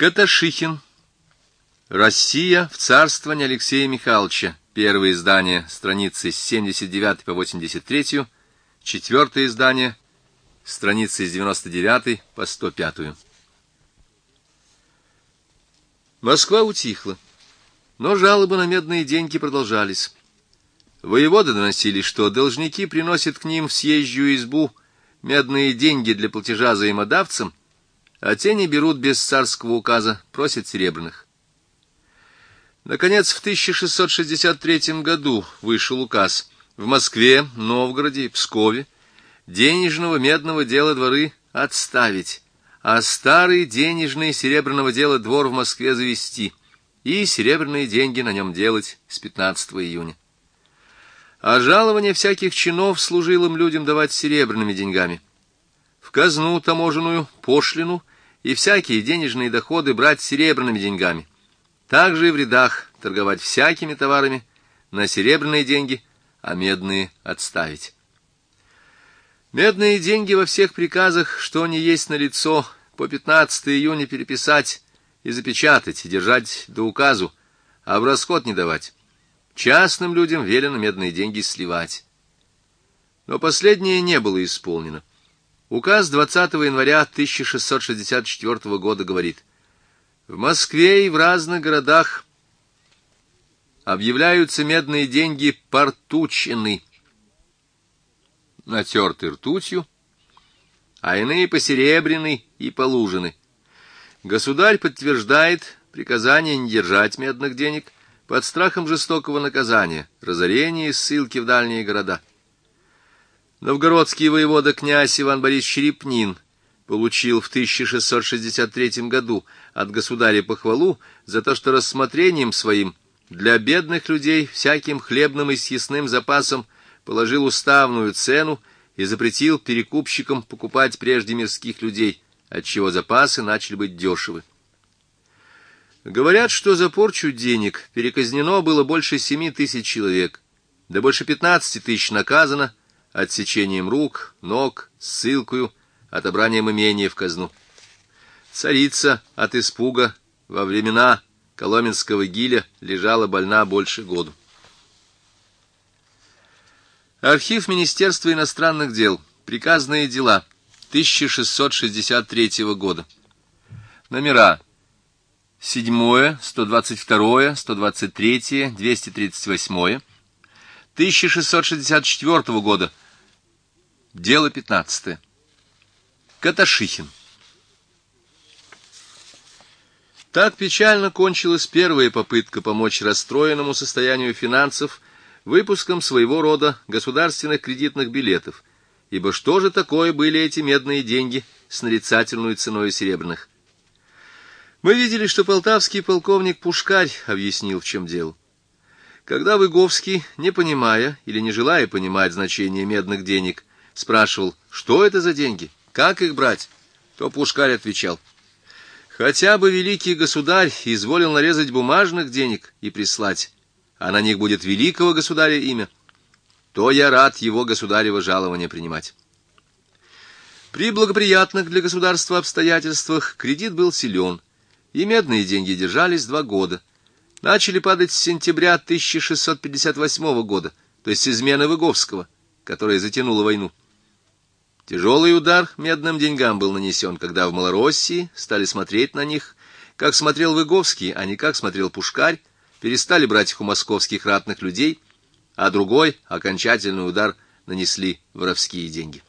Каташихин. Россия в царствование Алексея Михайловича. Первое издание, страницы с 79 по 83. Четвертое издание, страницы с 99 по 105. Москва утихла, но жалобы на медные деньги продолжались. Воеводы доносили, что должники приносят к ним в съезжую избу медные деньги для платежа взаимодавцам, а те не берут без царского указа, просят серебряных. Наконец, в 1663 году вышел указ: в Москве, Новгороде и Пскове денежного медного дела дворы отставить, а старый денежный серебряного дела двор в Москве завести и серебряные деньги на нем делать с 15 июня. А жалование всяких чинов служилым людям давать серебряными деньгами, в казну таможенную пошлину и всякие денежные доходы брать серебряными деньгами, также и в рядах торговать всякими товарами на серебряные деньги, а медные отставить. Медные деньги во всех приказах, что они есть налицо, по 15 июня переписать и запечатать, и держать до указу, а в расход не давать. Частным людям велено медные деньги сливать. Но последнее не было исполнено. Указ 20 января 1664 года говорит: в Москве и в разных городах объявляются медные деньги портучины, натерты ртутью, а иные посеребряны и полужены. Государь подтверждает приказание не держать медных денег под страхом жестокого наказания, разорения и ссылки в дальние города. Новгородский воевода князь Иван Борисович Репнин получил в 1663 году от государя похвалу за то, что рассмотрением своим для бедных людей всяким хлебным и съестным запасом положил уставную цену и запретил перекупщикам покупать прежде мирских людей, отчего запасы начали быть дешевы. Говорят, что за порчу денег переказнено было больше 7 тысяч человек, да больше 15 тысяч наказано отсечением рук, ног, ссылкою, отобранием имения в казну. Царица от испуга во времена Коломенского гиля лежала больна больше года. Архив Министерства иностранных дел. Приказные дела. 1663 года. Номера 7, 122, 123, 238. 1664 года. Дело 15. Каташихин. Так печально кончилась первая попытка помочь расстроенному состоянию финансов выпуском своего рода государственных кредитных билетов, ибо что же такое были эти медные деньги с нарицательной ценой серебряных? Мы видели, что полтавский полковник Пушкарь объяснил, в чем дело. Когда Выговский, не понимая или не желая понимать значение медных денег, спрашивал, что это за деньги, как их брать, то Пушкарь отвечал: хотя бы великий государь изволил нарезать бумажных денег и прислать, а на них будет великого государя имя, то я рад его государево жалование принимать. При благоприятных для государства обстоятельствах кредит был силен, и медные деньги держались 2 года. Начали падать с сентября 1658 года, то есть с измены Выговского, которая затянула войну. Тяжелый удар медным деньгам был нанесен, когда в Малороссии стали смотреть на них, как смотрел Выговский, а не как смотрел Пушкарь, перестали брать их у московских ратных людей, а другой, окончательный удар нанесли воровские деньги.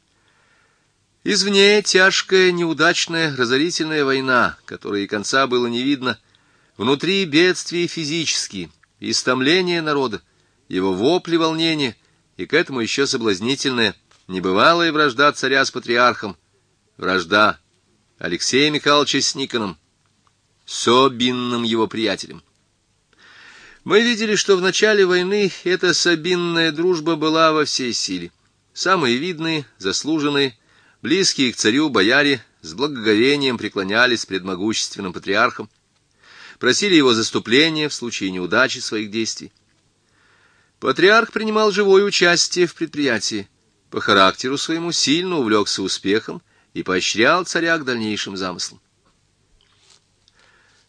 Извне тяжкая, неудачная, разорительная война, которой и конца было не видно, внутри бедствия физические, истомление народа, его вопли волнения, и к этому еще соблазнительная, небывалая вражда царя с патриархом, вражда Алексея Михайловича с Никоном, Собинным его приятелем. Мы видели, что в начале войны эта собинная дружба была во всей силе. Самые видные, заслуженные, близкие к царю бояре с благоговением преклонялись пред могущественным патриархом, просили его заступления в случае неудачи своих действий. Патриарх принимал живое участие в предприятии, по характеру своему сильно увлекся успехом и поощрял царя к дальнейшим замыслам.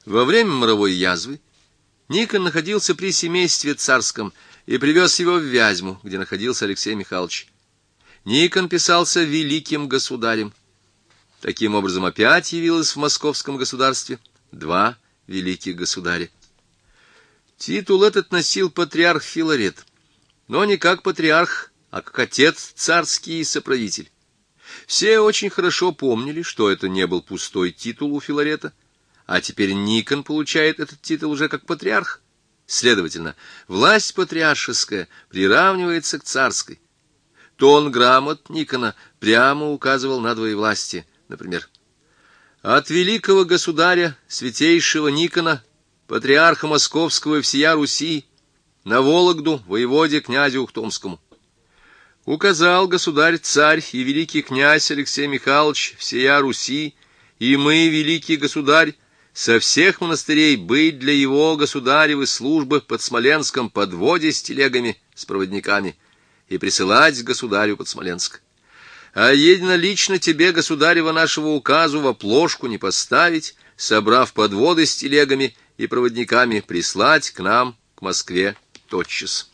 Во время моровой язвы Никон находился при семействе царском и привез его в Вязьму, где находился Алексей Михайлович. Никон писался великим государем. Таким образом, опять явилось в московском государстве два великих государя. Титул этот носил патриарх Филарет, но не как патриарх, а как отец царский и соправитель. Все очень хорошо помнили, что это не был пустой титул у Филарета, а теперь Никон получает этот титул уже как патриарх. Следовательно, власть патриаршеская приравнивается к царской. Тон грамот Никона прямо указывал на двоевластие. Например, «От великого государя, святейшего Никона, патриарха Московского и всея Руси, на Вологду, воеводе князю Ухтомскому. Указал государь-царь и великий князь Алексей Михайлович всея Руси, и мы, великий государь, со всех монастырей быть для его государевы службы под Смоленском подводе с телегами, с проводниками, и присылать государю под Смоленск. А единолично тебе, государева нашего указу, во плошку не поставить, собрав подводы с телегами и проводниками, прислать к нам, к Москве, тотчас».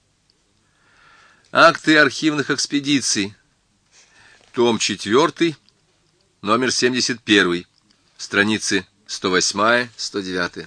Акты архивных экспедиций. Том 4, номер 71, страницы 108-109.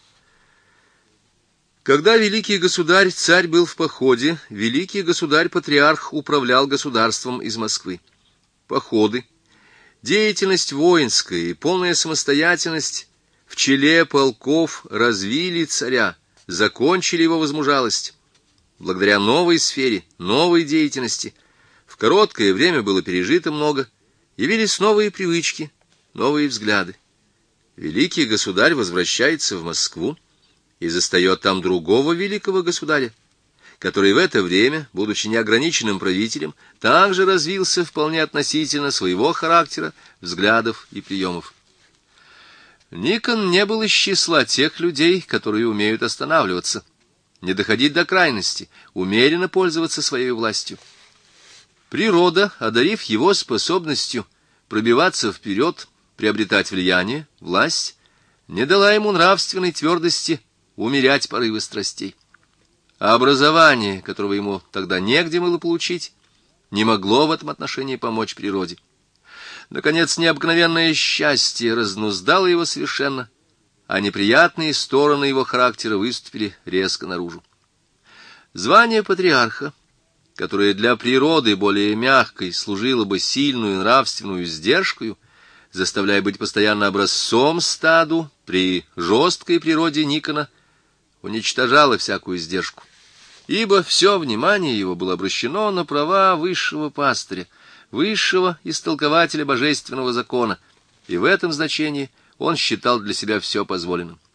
Когда великий государь, царь был в походе, великий государь-патриарх управлял государством из Москвы. Походы, деятельность воинская и полная самостоятельность в челе полков развили царя, закончили его возмужалость. Благодаря новой сфере, новой деятельности, в короткое время было пережито много, явились новые привычки, новые взгляды. Великий государь возвращается в Москву и застает там другого великого государя, который в это время, будучи неограниченным правителем, также развился вполне относительно своего характера, взглядов и приемов. Никон не был из числа тех людей, которые умеют останавливаться, не доходить до крайности, умеренно пользоваться своей властью. Природа, одарив его способностью пробиваться вперед, приобретать влияние, власть, не дала ему нравственной твердости умерять порывы страстей. А образование, которого ему тогда негде было получить, не могло в этом отношении помочь природе. Наконец, необыкновенное счастье разнуздало его совершенно, а неприятные стороны его характера выступили резко наружу. Звание патриарха, которое для природы более мягкой служило бы сильную нравственную сдержкою, заставляя быть постоянно образцом стаду, при жесткой природе Никона уничтожало всякую сдержку, ибо все внимание его было обращено на права высшего пастыря, высшего истолкователя божественного закона, и в этом значении он считал для себя все позволенным.